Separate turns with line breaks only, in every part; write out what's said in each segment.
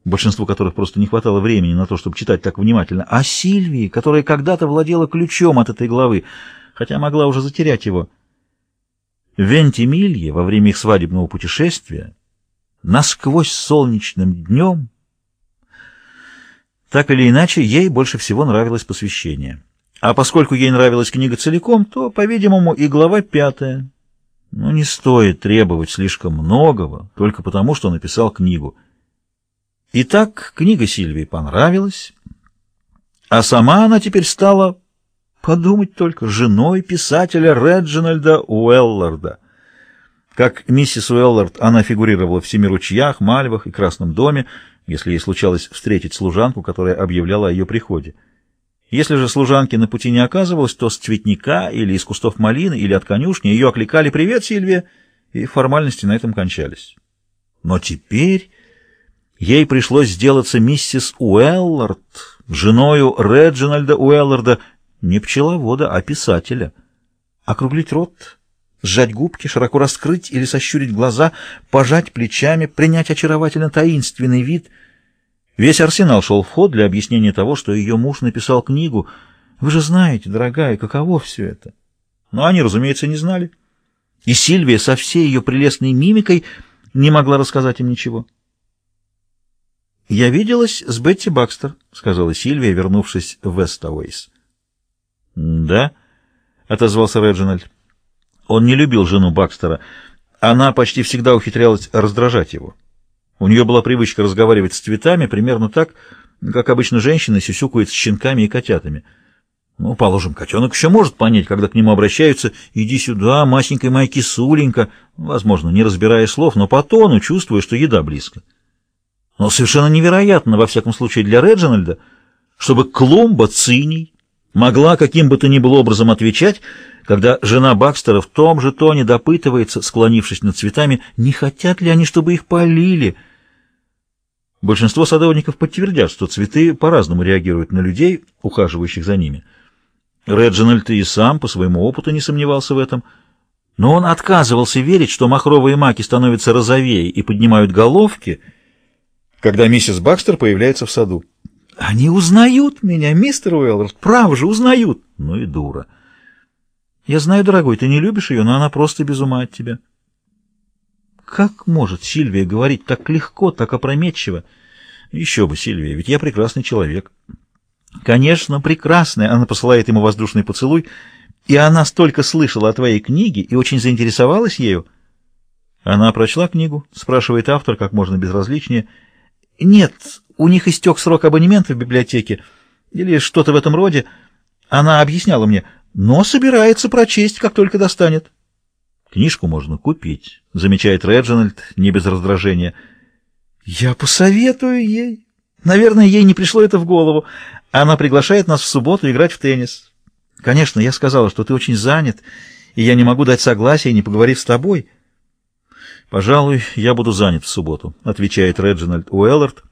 большинству которых просто не хватало времени на то, чтобы читать так внимательно, а Сильвии, которая когда-то владела ключом от этой главы, хотя могла уже затерять его. В Вентимилье во время их свадебного путешествия, насквозь солнечным днем, так или иначе, ей больше всего нравилось посвящение. А поскольку ей нравилась книга целиком, то, по-видимому, и глава 5. Но не стоит требовать слишком многого, только потому, что написал книгу. Итак, книга Сильвии понравилась, а сама она теперь стала, подумать только, женой писателя Реджинальда Уэлларда. Как миссис Уэллард она фигурировала в «Семи ручьях», «Мальвах» и «Красном доме», если ей случалось встретить служанку, которая объявляла о ее приходе. Если же служанки на пути не оказывалось, то с цветника или из кустов малины или от конюшни ее окликали «Привет, Сильвия!» и формальности на этом кончались. Но теперь ей пришлось сделаться миссис Уэллард, женою Реджинальда Уэлларда, не пчеловода, а писателя. Округлить рот, сжать губки, широко раскрыть или сощурить глаза, пожать плечами, принять очаровательно таинственный вид. Весь арсенал шел в ход для объяснения того, что ее муж написал книгу. Вы же знаете, дорогая, каково все это. Но они, разумеется, не знали. И Сильвия со всей ее прелестной мимикой не могла рассказать им ничего. «Я виделась с Бетти Бакстер», — сказала Сильвия, вернувшись в Вестауэйс. «Да», — отозвался Реджинальд. Он не любил жену Бакстера. Она почти всегда ухитрялась раздражать его. У нее была привычка разговаривать с цветами примерно так, как обычно женщины сюсюкают с щенками и котятами. Ну, положим, котенок еще может понять, когда к нему обращаются: «Иди сюда, масенькая моя кисуленька», возможно, не разбирая слов, но по тону чувствуя, что еда близко. Но совершенно невероятно, во всяком случае для Реджинальда, чтобы Клумба Циний могла каким бы то ни было образом отвечать, когда жена Бакстера в том же тоне допытывается, склонившись над цветами, не хотят ли они, чтобы их полили. Большинство садовников подтвердят, что цветы по-разному реагируют на людей, ухаживающих за ними. Реджинальд и сам по своему опыту не сомневался в этом, но он отказывался верить, что махровые маки становятся розовее и поднимают головки, когда миссис Бакстер появляется в саду. «Они узнают меня, мистер Уэллард, право же, узнают!» Ну и дура. «Я знаю, дорогой, ты не любишь ее, но она просто без ума от тебя». Как может Сильвия говорить так легко, так опрометчиво? Еще бы, Сильвия, ведь я прекрасный человек. Конечно, прекрасный. Она посылает ему воздушный поцелуй, и она столько слышала о твоей книге и очень заинтересовалась ею. Она прочла книгу, спрашивает автор как можно безразличнее. Нет, у них истек срок абонемента в библиотеке или что-то в этом роде. Она объясняла мне, но собирается прочесть, как только достанет. «Книжку можно купить», — замечает Реджинальд не без раздражения. «Я посоветую ей. Наверное, ей не пришло это в голову. Она приглашает нас в субботу играть в теннис. Конечно, я сказала, что ты очень занят, и я не могу дать согласия, не поговорив с тобой». «Пожалуй, я буду занят в субботу», — отвечает Реджинальд Уэллард.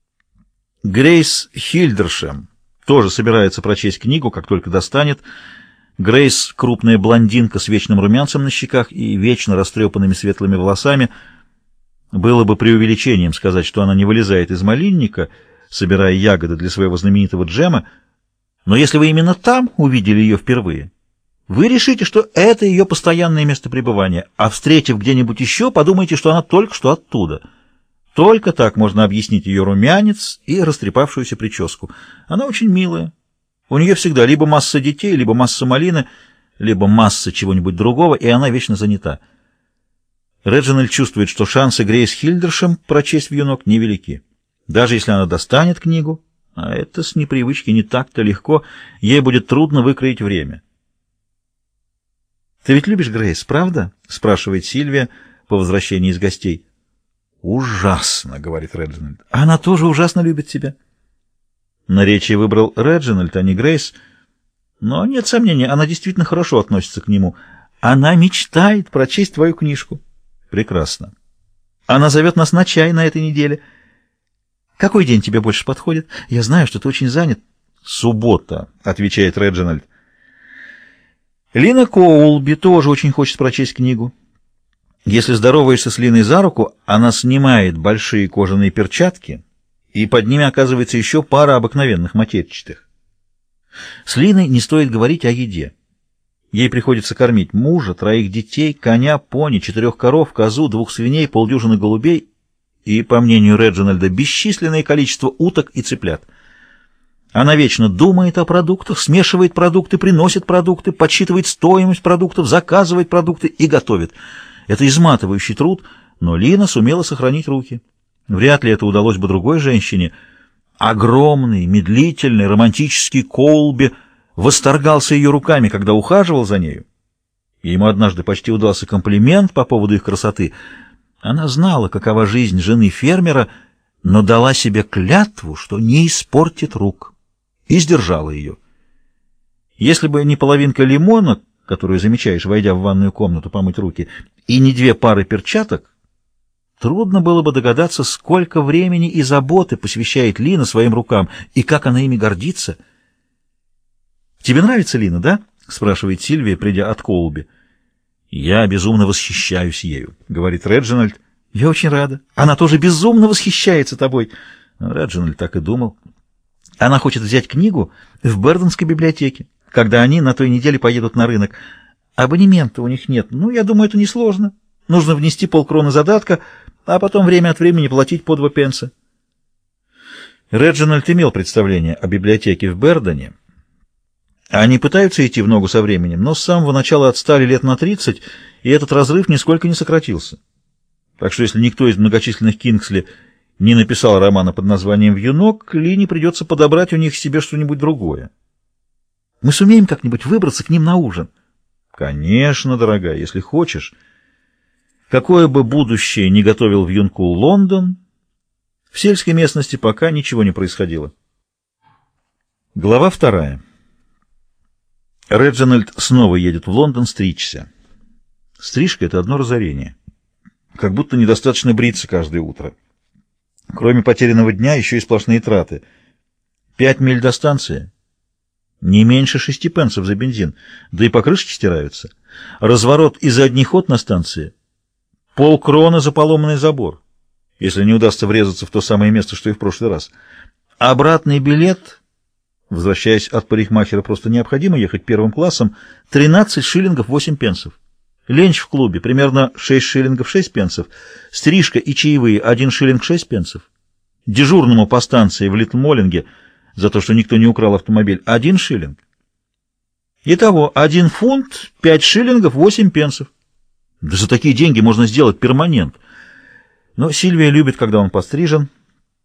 Грейс Хильдершем тоже собирается прочесть книгу, как только достанет. Грейс — крупная блондинка с вечным румянцем на щеках и вечно растрепанными светлыми волосами. Было бы преувеличением сказать, что она не вылезает из малинника, собирая ягоды для своего знаменитого джема, но если вы именно там увидели ее впервые, вы решите, что это ее постоянное место пребывания, а встретив где-нибудь еще, подумайте, что она только что оттуда. Только так можно объяснить ее румянец и растрепавшуюся прическу. Она очень милая. У нее всегда либо масса детей, либо масса малины, либо масса чего-нибудь другого, и она вечно занята. Реджинальд чувствует, что шансы Грейс Хильдершем прочесть вьюнок невелики. Даже если она достанет книгу, а это с непривычки не так-то легко, ей будет трудно выкроить время. «Ты ведь любишь Грейс, правда?» — спрашивает Сильвия по возвращении из гостей. «Ужасно», — говорит Реджинальд. «Она тоже ужасно любит тебя». Наречие выбрал Реджинальд, а не Грейс. Но нет сомнения, она действительно хорошо относится к нему. Она мечтает прочесть твою книжку. Прекрасно. Она зовет нас на чай на этой неделе. Какой день тебе больше подходит? Я знаю, что ты очень занят. Суббота, отвечает Реджинальд. Лина Коулби тоже очень хочет прочесть книгу. Если здороваешься с Линой за руку, она снимает большие кожаные перчатки и под ними оказывается еще пара обыкновенных матерчатых. С Линой не стоит говорить о еде. Ей приходится кормить мужа, 3 детей, коня, пони, 4 коров, козу, 2 свиней, полдюжины голубей и, по мнению Реджинальда, бесчисленное количество уток и цыплят. Она вечно думает о продуктах, смешивает продукты, приносит продукты, подсчитывает стоимость продуктов, заказывает продукты и готовит. Это изматывающий труд, но Лина сумела сохранить руки. Вряд ли это удалось бы другой женщине. Огромный, медлительный, романтический Коулби восторгался ее руками, когда ухаживал за нею. Ему однажды почти удался комплимент по поводу их красоты. Она знала, какова жизнь жены фермера, но дала себе клятву, что не испортит рук, и сдержала ее. Если бы не половинка лимона, которую замечаешь, войдя в ванную комнату помыть руки, и не 2 пары перчаток, трудно было бы догадаться, сколько времени и заботы посвящает Лина своим рукам, и как она ими гордится. «Тебе нравится Лина, да?» — спрашивает Сильвия, придя от Коулби. «Я безумно восхищаюсь ею», — говорит Реджинальд. «Я очень рада. Она тоже безумно восхищается тобой». Реджинальд так и думал. Она хочет взять книгу в Берденской библиотеке, когда они на той неделе поедут на рынок. Абонемента у них нет. Ну, я думаю, это несложно. Нужно внести 0,5 кроны задатка, а потом время от времени платить по 2 пенса. Реджинальд имел представление о библиотеке в Бердене. Они пытаются идти в ногу со временем, но с самого начала отстали лет на 30, и этот разрыв нисколько не сократился. Так что если никто из многочисленных Кингсли не написал романа под названием «Вьюнок», Лине придется подобрать у них себе что-нибудь другое. Мы сумеем как-нибудь выбраться к ним на ужин? Конечно, дорогая, если хочешь. Какое бы будущее ни готовил Вьюнку Лондон, в сельской местности пока ничего не происходило. Глава 2. Реджинальд снова едет в Лондон стричься. Стрижка — это одно разорение. Как будто недостаточно бриться каждое утро. Кроме потерянного дня, еще и сплошные траты. 5 миль до станции. Не меньше 6 пенсов за бензин. Да и покрышки стираются. Разворот и задний ход на станции. 0,5 кроны за поломанный забор, если не удастся врезаться в то самое место, что и в прошлый раз. Обратный билет... Возвращаясь от парикмахера, просто необходимо ехать 1 классом, 13 шиллингов 8 пенсов. Ленч в клубе примерно 6 шиллингов 6 пенсов. Стрижка и чаевые 1 шиллинг 6 пенсов. Дежурному по станции в Литл-Моллинге за то, что никто не украл автомобиль, 1 шиллинг. Итого 1 фунт 5 шиллингов 8 пенсов. Да за такие деньги можно сделать перманент. Но Сильвия любит, когда он пострижен.